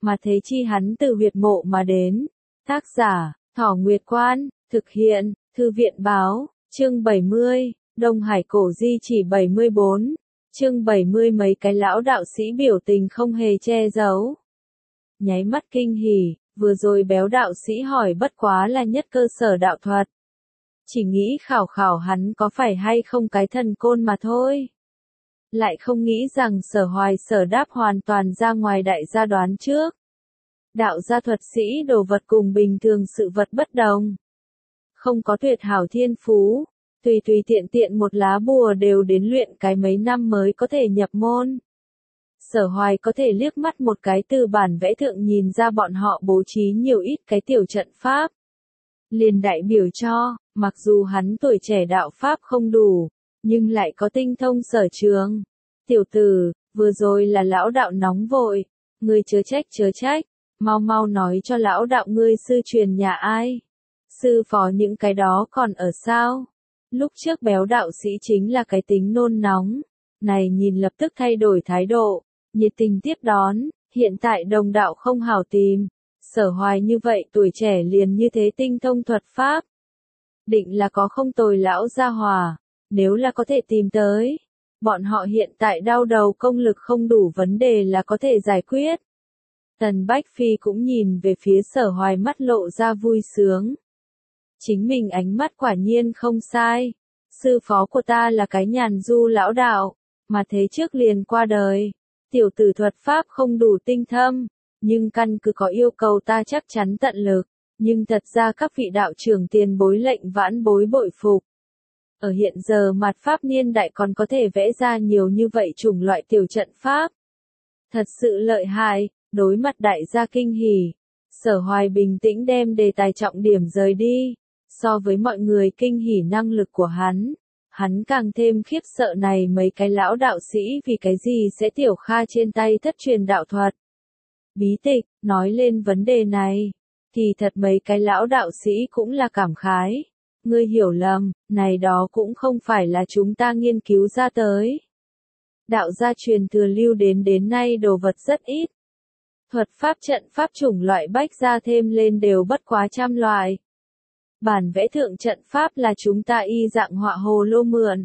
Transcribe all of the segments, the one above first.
mà thế chi hắn từ huyệt mộ mà đến. Tác giả, Thỏ Nguyệt Quan, thực hiện, Thư viện báo, chương 70, Đông Hải cổ di chỉ 74, chương 70 mấy cái lão đạo sĩ biểu tình không hề che giấu. Nháy mắt kinh hỉ, vừa rồi béo đạo sĩ hỏi bất quá là nhất cơ sở đạo thuật. Chỉ nghĩ khảo khảo hắn có phải hay không cái thần côn mà thôi. Lại không nghĩ rằng Sở Hoài Sở Đáp hoàn toàn ra ngoài đại gia đoán trước. Đạo gia thuật sĩ đồ vật cùng bình thường sự vật bất đồng. Không có tuyệt hảo thiên phú, tùy tiện tiện một lá bùa đều đến luyện cái mấy năm mới có thể nhập môn. Sở Hoài có thể liếc mắt một cái từ bản vẽ thượng nhìn ra bọn họ bố trí nhiều ít cái tiểu trận pháp. Liền đại biểu cho, mặc dù hắn tuổi trẻ đạo pháp không đủ, nhưng lại có tinh thông sở trường. Tiểu tử, vừa rồi là lão đạo nóng vội, ngươi chớ trách, mau nói cho lão đạo ngươi sư truyền nhà ai. Sư phó những cái đó còn ở sao? Lúc trước béo đạo sĩ chính là cái tính nôn nóng, này nhìn lập tức thay đổi thái độ, nhiệt tình tiếp đón, hiện tại đồng đạo không hảo tìm. Sở Hoài như vậy tuổi trẻ liền như thế tinh thông thuật pháp. Định là có không tồi lão gia hòa, nếu là có thể tìm tới. Bọn họ hiện tại đau đầu công lực không đủ vấn đề là có thể giải quyết. Tần Bách Phi cũng nhìn về phía Sở Hoài mắt lộ ra vui sướng. Chính mình ánh mắt quả nhiên không sai. Sư phó của ta là cái nhàn du lão đạo, mà thế trước liền qua đời. Tiểu tử thuật pháp không đủ tinh thâm, nhưng căn cứ có yêu cầu ta chắc chắn tận lực. Nhưng thật ra các vị đạo trưởng tiền bối lệnh vãn bối bội phục. Ở hiện giờ mạt pháp niên đại còn có thể vẽ ra nhiều như vậy chủng loại tiểu trận pháp. Thật sự lợi hại, đối mặt đại gia kinh hỉ. Sở Hoài bình tĩnh đem đề tài trọng điểm rời đi. So với mọi người kinh hỉ năng lực của hắn càng thêm khiếp sợ này mấy cái lão đạo sĩ vì cái gì sẽ tiểu kha trên tay thất truyền đạo thuật. Bí tịch, nói lên vấn đề này, thì thật mấy cái lão đạo sĩ cũng là cảm khái. Ngươi hiểu lầm, này đó cũng không phải là chúng ta nghiên cứu ra tới. Đạo gia truyền thừa lưu đến nay đồ vật rất ít. Thuật pháp trận pháp chủng loại bách gia thêm lên đều bất quá trăm loại. Bản vẽ thượng trận pháp là chúng ta y dạng họa hồ lô mượn.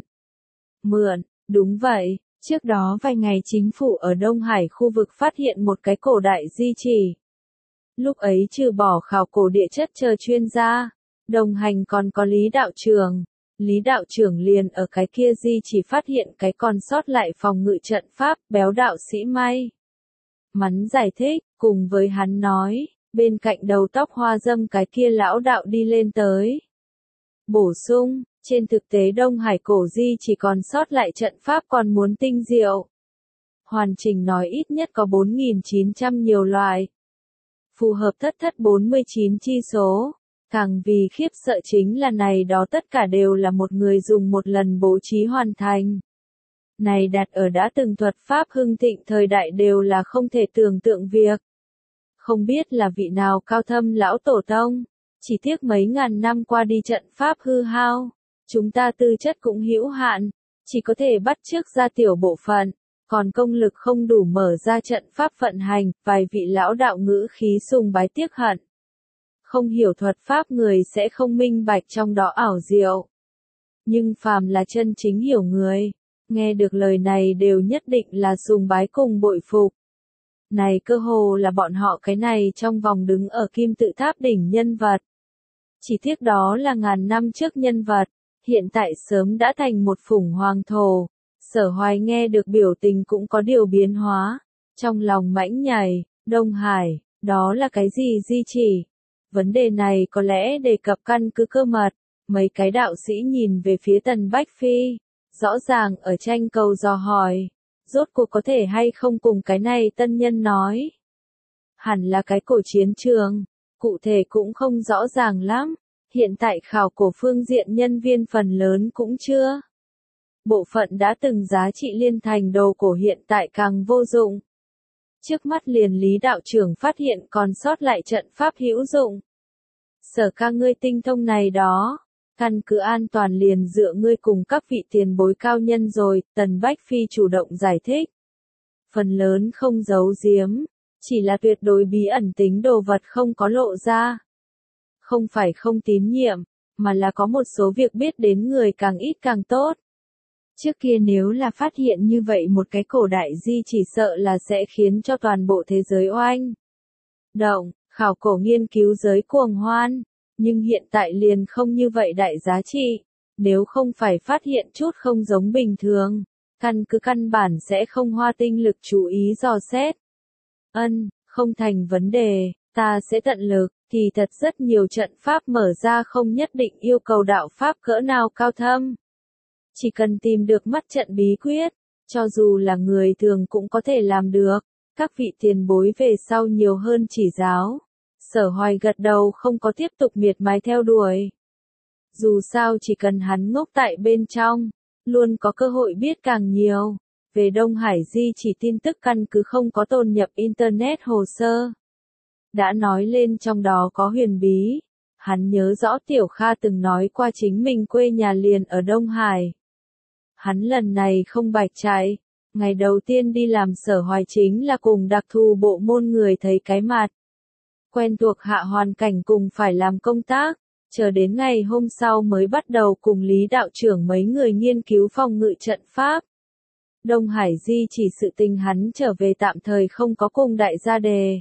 Mượn, đúng vậy, trước đó vài ngày chính phủ ở Đông Hải khu vực phát hiện một cái cổ đại di chỉ. Lúc ấy trừ bỏ khảo cổ địa chất chờ chuyên gia, đồng hành còn có Lý đạo trưởng. Lý đạo trưởng liền ở cái kia di chỉ phát hiện cái còn sót lại phòng ngự trận pháp, béo đạo sĩ may mắn giải thích, cùng với hắn nói, bên cạnh đầu tóc hoa dâm cái kia lão đạo đi lên tới. Bổ sung, trên thực tế Đông Hải cổ di chỉ còn sót lại trận pháp còn muốn tinh diệu. Hoàn chỉnh nói ít nhất có 4.900 nhiều loại. Phù hợp thất 49 chi số. Càng vì khiếp sợ chính là này đó tất cả đều là một người dùng một lần bố trí hoàn thành. Này đặt ở đã từng thuật pháp hưng thịnh thời đại đều là không thể tưởng tượng việc. Không biết là vị nào cao thâm lão tổ tông, chỉ tiếc mấy ngàn năm qua đi trận pháp hư hao, chúng ta tư chất cũng hữu hạn, chỉ có thể bắt chước ra tiểu bộ phận, còn công lực không đủ mở ra trận pháp vận hành, vài vị lão đạo ngữ khí sùng bái tiếc hận. Không hiểu thuật pháp người sẽ không minh bạch trong đó ảo diệu. Nhưng phàm là chân chính hiểu người, nghe được lời này đều nhất định là sùng bái cùng bội phục. Này cơ hồ là bọn họ cái này trong vòng đứng ở kim tự tháp đỉnh nhân vật. Chỉ tiếc đó là ngàn năm trước nhân vật, hiện tại sớm đã thành một phủng hoàng thổ. Sở Hoài nghe được biểu tình cũng có điều biến hóa, trong lòng mãnh nhảy, Đông Hải, đó là cái gì di chỉ? Vấn đề này có lẽ đề cập căn cứ cơ mật, mấy cái đạo sĩ nhìn về phía Tần Bách Phi, rõ ràng ở tranh cầu dò hỏi, rốt cuộc có thể hay không cùng cái này tân nhân nói. Hẳn là cái cổ chiến trường, cụ thể cũng không rõ ràng lắm, hiện tại khảo cổ phương diện nhân viên phần lớn cũng chưa. Bộ phận đã từng giá trị liên thành đồ cổ hiện tại càng vô dụng. Trước mắt liền Lý đạo trưởng phát hiện còn sót lại trận pháp hữu dụng. Sở ca ngươi tinh thông này đó, căn cứ an toàn liền dựa ngươi cùng các vị tiền bối cao nhân rồi, Tần Bách Phi chủ động giải thích. Phần lớn không giấu giếm, Chỉ là tuyệt đối bí ẩn tính đồ vật không có lộ ra. Không phải không tín nhiệm, mà là có một số việc biết đến người càng ít càng tốt. Trước kia nếu là phát hiện như vậy một cái cổ đại di chỉ sợ là sẽ khiến cho toàn bộ thế giới oanh động, khảo cổ nghiên cứu giới cuồng hoan, nhưng hiện tại liền không như vậy đại giá trị, nếu không phải phát hiện chút không giống bình thường, căn bản sẽ không hoa tinh lực chú ý dò xét. Không thành vấn đề, ta sẽ tận lực, thì thật rất nhiều trận pháp mở ra không nhất định yêu cầu đạo pháp cỡ nào cao thâm. Chỉ cần tìm được mắt trận bí quyết, cho dù là người thường cũng có thể làm được, các vị tiền bối về sau nhiều hơn chỉ giáo. Sở Hoài gật đầu không có tiếp tục miệt mài theo đuổi. Dù sao chỉ cần hắn ngốc tại bên trong, luôn có cơ hội biết càng nhiều. Về Đông Hải di chỉ tin tức căn cứ không có tồn nhập Internet hồ sơ. Đã nói lên trong đó có huyền bí. Hắn nhớ rõ Tiểu Kha từng nói qua chính mình quê nhà liền ở Đông Hải. Hắn lần này không bạch chạy. Ngày đầu tiên đi làm Sở Hoài chính là cùng đặc thù bộ môn người thấy cái mặt. Quen thuộc hạ hoàn cảnh cùng phải làm công tác. Chờ đến ngày hôm sau mới bắt đầu cùng Lý đạo trưởng mấy người nghiên cứu phòng ngự trận pháp. Đông Hải di chỉ sự tình hắn trở về tạm thời không có cùng đại gia đề.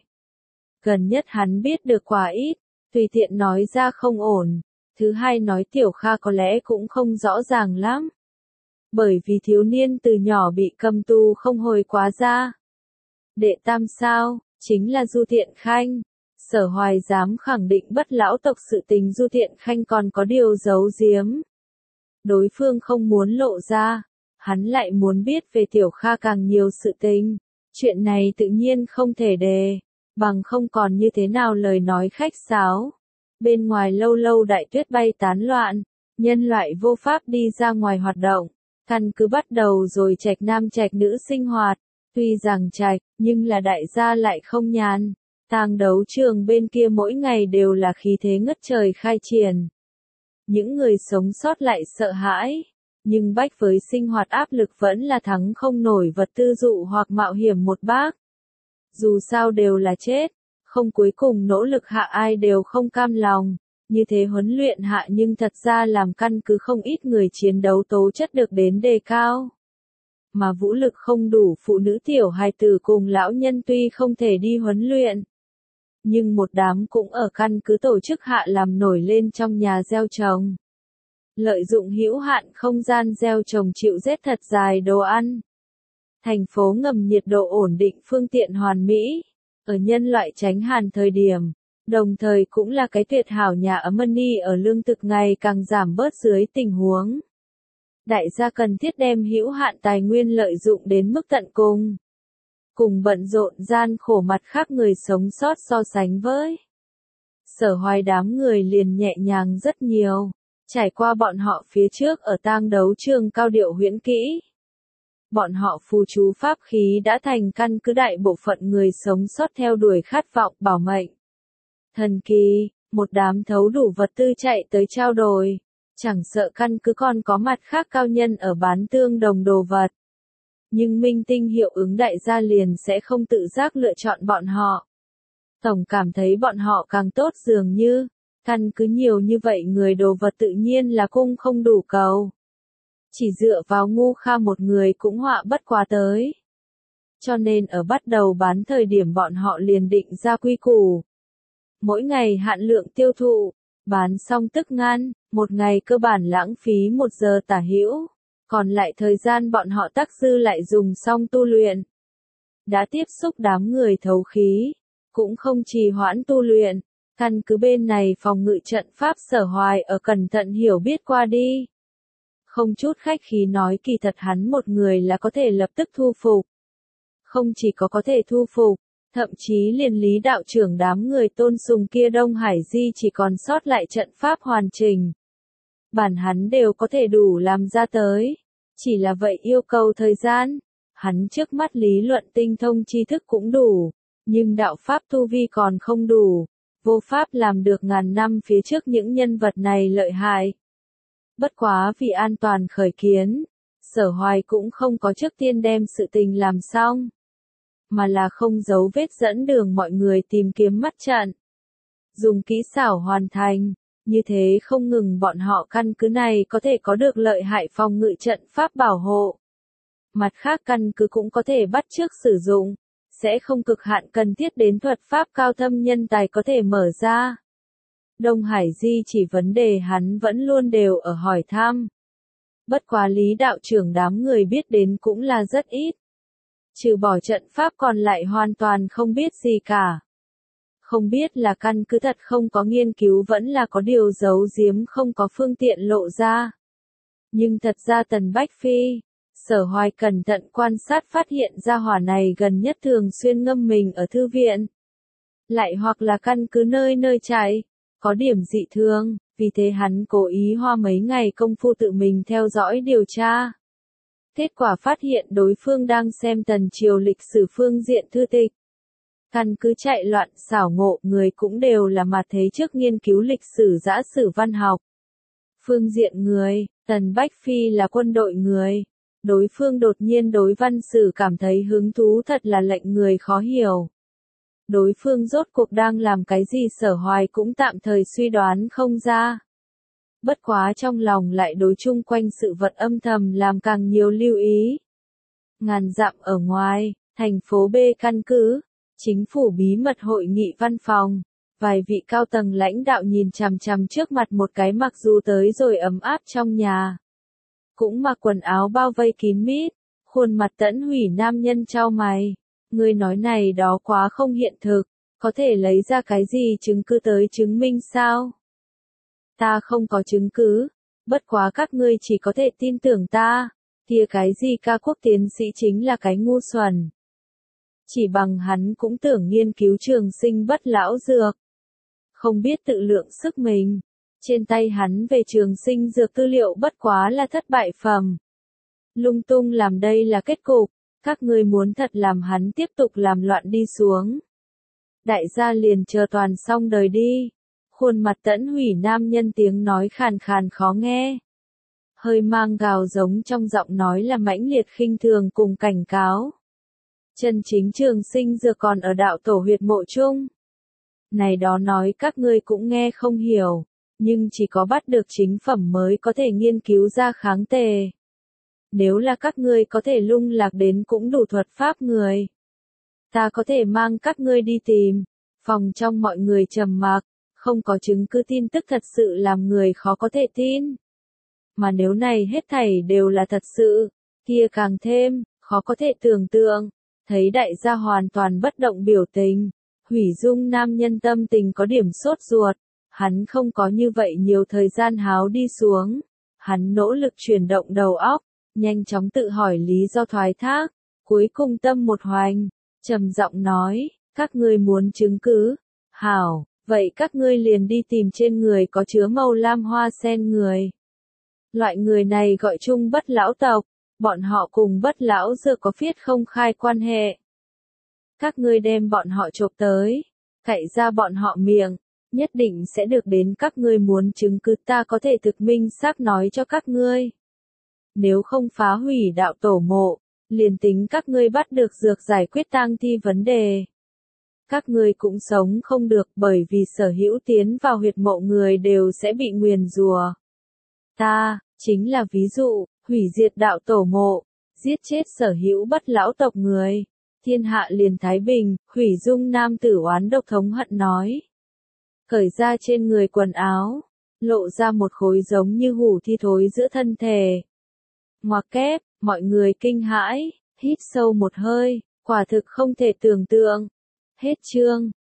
Gần nhất hắn biết được quá ít, tùy tiện nói ra không ổn. Thứ hai nói Tiểu Kha có lẽ cũng không rõ ràng lắm. Bởi vì thiếu niên từ nhỏ bị cầm tù không hồi quá ra. Đệ tam sao, chính là Du Thiện Khanh. Sở Hoài dám khẳng định bất lão tộc sự tình Du Thiện Khanh còn có điều giấu giếm. Đối phương không muốn lộ ra, hắn lại muốn biết về Tiểu Kha càng nhiều sự tình. Chuyện này tự nhiên không thể đề, bằng không còn như thế nào lời nói khách sáo. Bên ngoài lâu lâu đại tuyết bay tán loạn, nhân loại vô pháp đi ra ngoài hoạt động. Căn cứ bắt đầu rồi trạch nam trạch nữ sinh hoạt, tuy rằng trạch, nhưng là đại gia lại không nhàn. Tang đấu trường bên kia mỗi ngày đều là khí thế ngất trời khai triển. Những người sống sót lại sợ hãi, nhưng bách với sinh hoạt áp lực vẫn là thắng không nổi vật tư dụ hoặc mạo hiểm một bác. Dù sao đều là chết, không cuối cùng nỗ lực hạ ai đều không cam lòng. Như thế huấn luyện hạ nhưng thật ra làm căn cứ không ít người chiến đấu tố chất được đến đề cao. Mà vũ lực không đủ phụ nữ tiểu hài tử cùng lão nhân tuy không thể đi huấn luyện. Nhưng một đám cũng ở căn cứ tổ chức hạ làm nổi lên trong nhà gieo trồng. Lợi dụng hữu hạn không gian gieo trồng chịu rét thật dài đồ ăn. Thành phố ngầm nhiệt độ ổn định phương tiện hoàn mỹ. Ở nhân loại tránh hàn thời điểm. Đồng thời cũng là cái tuyệt hảo nhà ấm ni ở lương thực ngày càng giảm bớt dưới tình huống. Đại gia cần thiết đem hữu hạn tài nguyên lợi dụng đến mức tận cùng. Cùng bận rộn gian khổ mặt khác người sống sót so sánh với. Sở Hoài đám người liền nhẹ nhàng rất nhiều. Trải qua bọn họ phía trước ở tang đấu trường cao điệu huyễn kỹ. Bọn họ phù chú pháp khí đã thành căn cứ đại bộ phận người sống sót theo đuổi khát vọng bảo mệnh. Thần kỳ, một đám thấu đủ vật tư chạy tới trao đổi, chẳng sợ căn cứ còn có mặt khác cao nhân ở bán tương đồng đồ vật. Nhưng minh tinh hiệu ứng đại gia liền sẽ không tự giác lựa chọn bọn họ. Tổng cảm thấy bọn họ càng tốt dường như, căn cứ nhiều như vậy người đồ vật tự nhiên là cung không đủ cầu. Chỉ dựa vào Ngu Kha một người cũng họa bất quá tới. Cho nên ở bắt đầu bán thời điểm bọn họ liền định ra quy củ. Mỗi ngày hạn lượng tiêu thụ, bán xong tức ngăn, một ngày cơ bản lãng phí 1 giờ tả hữu, còn lại thời gian bọn họ tác dư lại dùng xong tu luyện. Đã tiếp xúc đám người thấu khí, cũng không trì hoãn tu luyện, căn cứ bên này phòng ngự trận pháp Sở Hoài ở cẩn thận hiểu biết qua đi. Không chút khách khí nói kỳ thật hắn một người là có thể lập tức thu phục. Không chỉ có thể thu phục, thậm chí liền Lý đạo trưởng đám người tôn sùng kia Đông Hải di chỉ còn sót lại trận pháp hoàn chỉnh. Bản hắn đều có thể đủ làm ra tới. Chỉ là vậy yêu cầu thời gian. Hắn trước mắt lý luận tinh thông tri thức cũng đủ. Nhưng đạo pháp tu vi còn không đủ. Vô pháp làm được ngàn năm phía trước những nhân vật này lợi hại. Bất quá vì an toàn khởi kiến. Sở Hoài cũng không có trước tiên đem sự tình làm xong. mà là không giấu vết dẫn đường mọi người tìm kiếm mắt trận. Dùng kỹ xảo hoàn thành, như thế không ngừng bọn họ căn cứ này có thể có được lợi hại phòng ngự trận pháp bảo hộ. Mặt khác căn cứ cũng có thể bắt chước sử dụng, sẽ không cực hạn cần thiết đến thuật pháp cao thâm nhân tài có thể mở ra. Đông Hải Di chỉ vấn đề hắn vẫn luôn đều ở hỏi thăm. Bất quá Lý đạo trưởng đám người biết đến cũng là rất ít. Trừ bỏ trận pháp còn lại hoàn toàn không biết gì cả. Không biết là căn cứ thật không có nghiên cứu vẫn là có điều giấu giếm không có phương tiện lộ ra. Nhưng thật ra Tần Bách Phi, Sở Hoài cẩn thận quan sát phát hiện ra hỏa này gần nhất thường xuyên ngâm mình ở thư viện. Lại hoặc là căn cứ nơi nơi chạy, có điểm dị thường, vì thế hắn cố ý hoa mấy ngày công phu tự mình theo dõi điều tra. Kết quả phát hiện đối phương đang xem Tần Triều lịch sử phương diện thư tịch. Căn cứ chạy loạn xảo ngộ người cũng đều là mặt thế trước nghiên cứu lịch sử giã sử văn học. Phương diện người, Tần Bách Phi là quân đội người. Đối phương đột nhiên đối văn sử cảm thấy hứng thú thật là lệnh người khó hiểu. Đối phương rốt cuộc đang làm cái gì Sở Hoài cũng tạm thời suy đoán không ra. Bất quá trong lòng lại đối chung quanh sự vật âm thầm làm càng nhiều lưu ý. Ngàn dặm ở ngoài, thành phố B căn cứ, chính phủ bí mật hội nghị văn phòng, vài vị cao tầng lãnh đạo nhìn chằm chằm trước mặt một cái mặc dù tới rồi ấm áp trong nhà. Cũng mặc quần áo bao vây kín mít, khuôn mặt tẫn hủy nam nhân chau mày. Người nói này đó quá không hiện thực, có thể lấy ra cái gì chứng cứ tới chứng minh sao? Ta không có chứng cứ, bất quá các ngươi chỉ có thể tin tưởng ta, kia cái gì ca quốc tiến sĩ chính là cái ngu xuẩn. Chỉ bằng hắn cũng tưởng nghiên cứu trường sinh bất lão dược. Không biết tự lượng sức mình. Trên tay hắn về trường sinh dược tư liệu bất quá là thất bại phẩm. Lung tung làm đây là kết cục, các ngươi muốn thật làm hắn tiếp tục làm loạn đi xuống. Đại gia liền chờ toàn xong đời đi. Khuôn mặt tẫn hủy nam nhân tiếng nói khàn khàn khó nghe. Hơi mang gào giống trong giọng nói là mãnh liệt khinh thường cùng cảnh cáo. Chân chính trường sinh dược còn ở đạo tổ huyệt mộ chung. Này đó nói các ngươi cũng nghe không hiểu, nhưng chỉ có bắt được chính phẩm mới có thể nghiên cứu ra kháng tề. Nếu là các ngươi có thể lung lạc đến cũng đủ thuật pháp người. Ta có thể mang các ngươi đi tìm. Phòng trong mọi người trầm mặc, không có chứng cứ tin tức thật sự làm người khó có thể tin. Mà nếu này hết thảy đều là thật sự, kia càng thêm, khó có thể tưởng tượng. Thấy đại gia hoàn toàn bất động biểu tình, Hủy Dung nam nhân tâm tình có điểm sốt ruột, hắn không có như vậy nhiều thời gian háo đi xuống. Hắn nỗ lực chuyển động đầu óc, nhanh chóng tự hỏi lý do thoái thác, cuối cùng tâm một hoành, trầm giọng nói, các ngươi muốn chứng cứ, hảo, vậy các ngươi liền đi tìm trên người có chứa màu lam hoa sen người. Loại người này gọi chung bất lão tộc, bọn họ cùng bất lão dược có phiết không khai quan hệ. Các ngươi đem bọn họ chộp tới, cạy ra bọn họ miệng, nhất định sẽ được đến các ngươi muốn chứng cứ ta có thể thực minh xác nói cho các ngươi. Nếu không phá hủy đạo tổ mộ, liền tính các ngươi bắt được dược giải quyết tang thi vấn đề. Các ngươi cũng sống không được bởi vì sở hữu tiến vào huyệt mộ người đều sẽ bị nguyền rủa. Ta, chính là ví dụ, hủy diệt đạo tổ mộ, giết chết sở hữu bất lão tộc người. Thiên hạ liền thái bình, Hủy Dung nam tử oán độc thống hận nói. Cởi ra trên người quần áo, lộ ra một khối giống như hủ thi thối giữa thân thể. Ngoặc kép, mọi người kinh hãi, hít sâu một hơi, quả thực không thể tưởng tượng. Hết chương.